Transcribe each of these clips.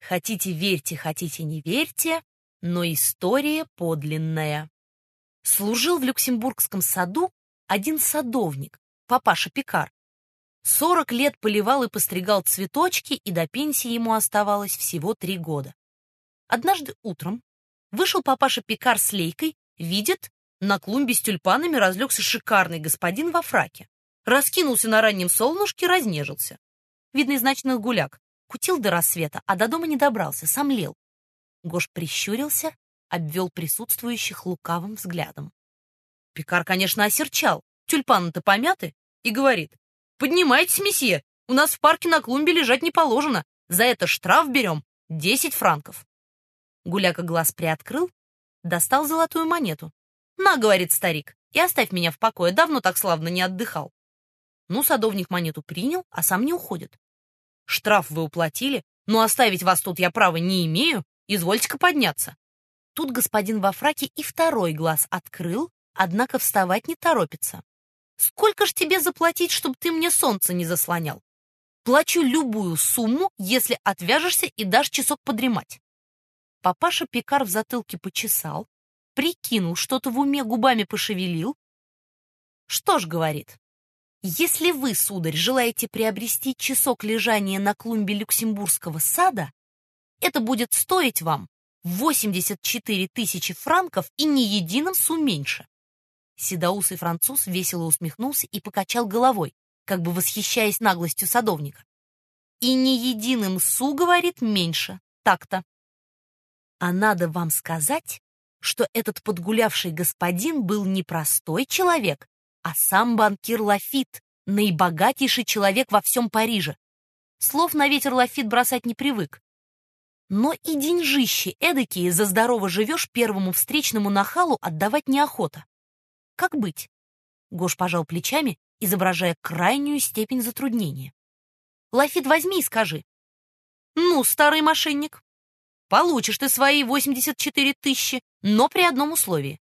Хотите верьте, хотите не верьте, но история подлинная. Служил в Люксембургском саду один садовник, папаша Пикар. 40 лет поливал и постригал цветочки, и до пенсии ему оставалось всего 3 года. Однажды утром вышел папаша Пикар с лейкой, видит, на клумбе с тюльпанами разлегся шикарный господин во фраке. Раскинулся на раннем солнышке, разнежился. Видно, из ночных гуляк. Кутил до рассвета, а до дома не добрался, сомлел. Гош прищурился, обвел присутствующих лукавым взглядом. Пикар, конечно, осерчал, тюльпаны-то помяты, и говорит: «Поднимайтесь, месье, у нас в парке на клумбе лежать не положено, за это штраф берем 10 франков». Гуляка глаз приоткрыл, достал золотую монету. «На, — говорит старик, — и оставь меня в покое, давно так славно не отдыхал». Ну, садовник монету принял, а сам не уходит. «Штраф вы уплатили, но оставить вас тут я права не имею, извольте-ка подняться». Тут господин во фраке и второй глаз открыл, однако вставать не торопится. «Сколько ж тебе заплатить, чтобы ты мне солнце не заслонял? Плачу любую сумму, если отвяжешься и дашь часок подремать». Папаша Пикар в затылке почесал, прикинул, что-то в уме губами пошевелил. «Что ж, — говорит, — если вы, сударь, желаете приобрести часок лежания на клумбе Люксембургского сада, это будет стоить вам 84 тысячи франков и ни единым су меньше». Седоусый француз весело усмехнулся и покачал головой, как бы восхищаясь наглостью садовника. «И ни единым су, — говорит, — меньше. Так-то». А надо вам сказать, что этот подгулявший господин был не простой человек, а сам банкир Лафит, наибогатейший человек во всем Париже. Слов на ветер Лафит бросать не привык. Но и деньжищи эдакие за здорово живешь первому встречному нахалу отдавать неохота. Как быть? Гош пожал плечами, изображая крайнюю степень затруднения. Лафит, возьми и скажи: «Ну, старый мошенник, получишь ты свои 84 тысячи, но при одном условии.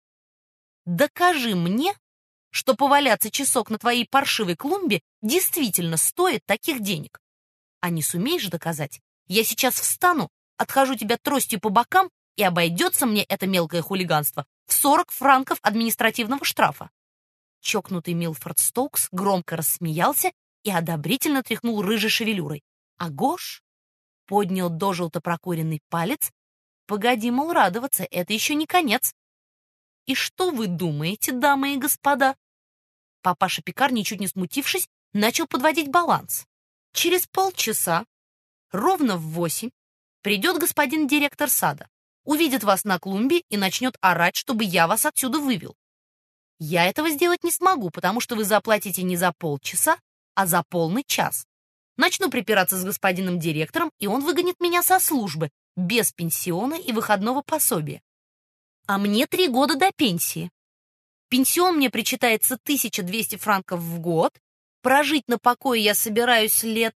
Докажи мне, что поваляться часок на твоей паршивой клумбе действительно стоит таких денег. А не сумеешь доказать, я сейчас встану, отхожу тебя тростью по бокам, и обойдется мне это мелкое хулиганство в 40 франков административного штрафа». Чокнутый Милфорд Стоукс громко рассмеялся и одобрительно тряхнул рыжей шевелюрой. А Гош поднял дожелто прокуренный палец. Погоди, мол, радоваться, это еще не конец. И что вы думаете, дамы и господа? Папаша Пикар, ничуть не смутившись, начал подводить баланс. Через полчаса, ровно в 8, придет господин директор сада, увидит вас на клумбе и начнет орать, чтобы я вас отсюда вывел. Я этого сделать не смогу, потому что вы заплатите не за полчаса, а за полный час. Начну припираться с господином директором, и он выгонит меня со службы, без пенсиона и выходного пособия. А мне 3 года до пенсии. Пенсион мне причитается 1200 франков в год, прожить на покое я собираюсь лет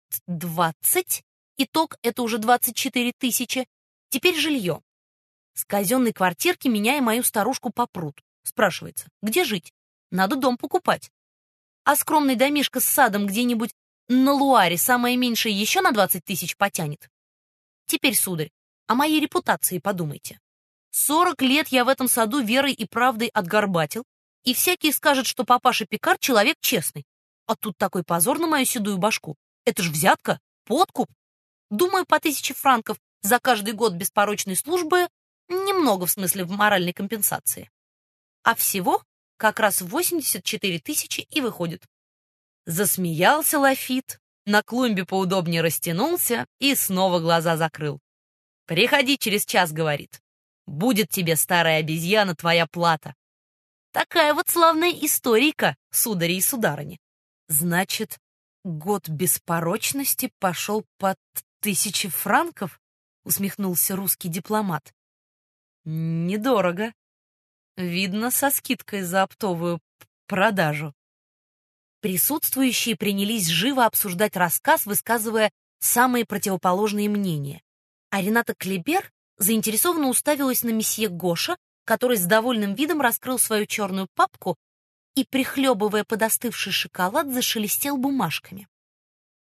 20, итог — это уже 24 тысячи. Теперь жилье. С казенной квартирки меня и мою старушку попрут. Спрашивается, где жить? Надо дом покупать. А скромный домишко с садом где-нибудь на Луаре самое меньшее еще на 20 тысяч потянет. Теперь, сударь, о моей репутации подумайте. 40 лет я в этом саду верой и правдой отгорбатил, и всякий скажет, что папаша Пикар человек честный. А тут такой позор на мою седую башку. Это ж взятка, подкуп. Думаю, по 1000 франков за каждый год беспорочной службы немного, в смысле, в моральной компенсации. А всего как раз 84 тысячи и выходит. Засмеялся Лафит, на клумбе поудобнее растянулся и снова глаза закрыл. «Приходи через час, — говорит, — будет тебе, старая обезьяна, твоя плата». Такая вот славная историйка, судари и сударыни. Значит, год беспорочности пошел под 1000 франков? Усмехнулся русский дипломат. Недорого. Видно, со скидкой за оптовую продажу. Присутствующие принялись живо обсуждать рассказ, высказывая самые противоположные мнения. А Рената Клебер заинтересованно уставилась на месье Гоша, который с довольным видом раскрыл свою черную папку и, прихлебывая подостывший шоколад, зашелестел бумажками.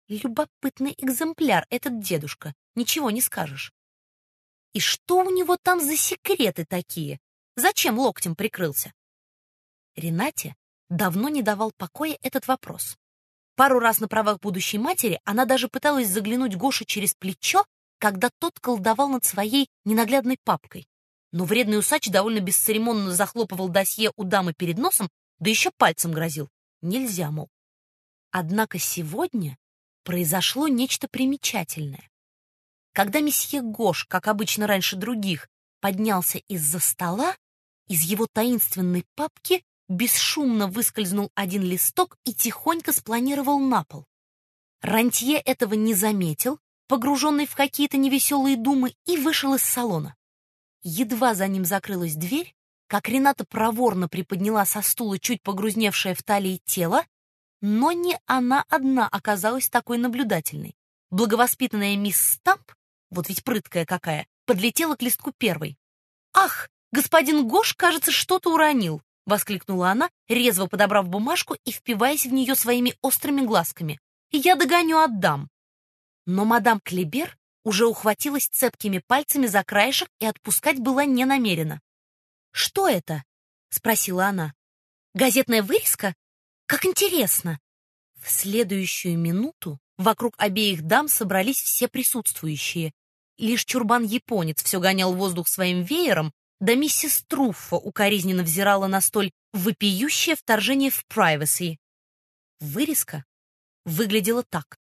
Любопытный экземпляр этот дедушка, ничего не скажешь. И что у него там за секреты такие? Зачем локтем прикрылся? Ренате давно не давал покоя этот вопрос. Пару раз на правах будущей матери она даже пыталась заглянуть Гоше через плечо, когда тот колдовал над своей ненаглядной папкой. Но вредный усач довольно бесцеремонно захлопывал досье у дамы перед носом, да еще пальцем грозил. Нельзя, мол. Однако сегодня произошло нечто примечательное. Когда месье Гош, как обычно раньше других, поднялся из-за стола, из его таинственной папки бесшумно выскользнул один листок и тихонько спланировал на пол. Рантье этого не заметил, погруженный в какие-то невеселые думы, и вышел из салона. Едва за ним закрылась дверь, как Рената проворно приподняла со стула чуть погрузневшее в талии тело, но не она одна оказалась такой наблюдательной. Благовоспитанная мисс Стамп, вот ведь прыткая какая, подлетела к листку первой. «Ах, господин Гош, кажется, что-то уронил!» — воскликнула она, резво подобрав бумажку и впиваясь в нее своими острыми глазками. «Я догоню, отдам!» Но мадам Клибер уже ухватилась цепкими пальцами за краешек и отпускать была не намерена. «Что это?» — спросила она. «Газетная вырезка? Как интересно!» В следующую минуту вокруг обеих дам собрались все присутствующие. Лишь чурбан-японец все гонял воздух своим веером, да миссис Труффо укоризненно взирала на столь вопиющее вторжение в privacy. Вырезка выглядела так.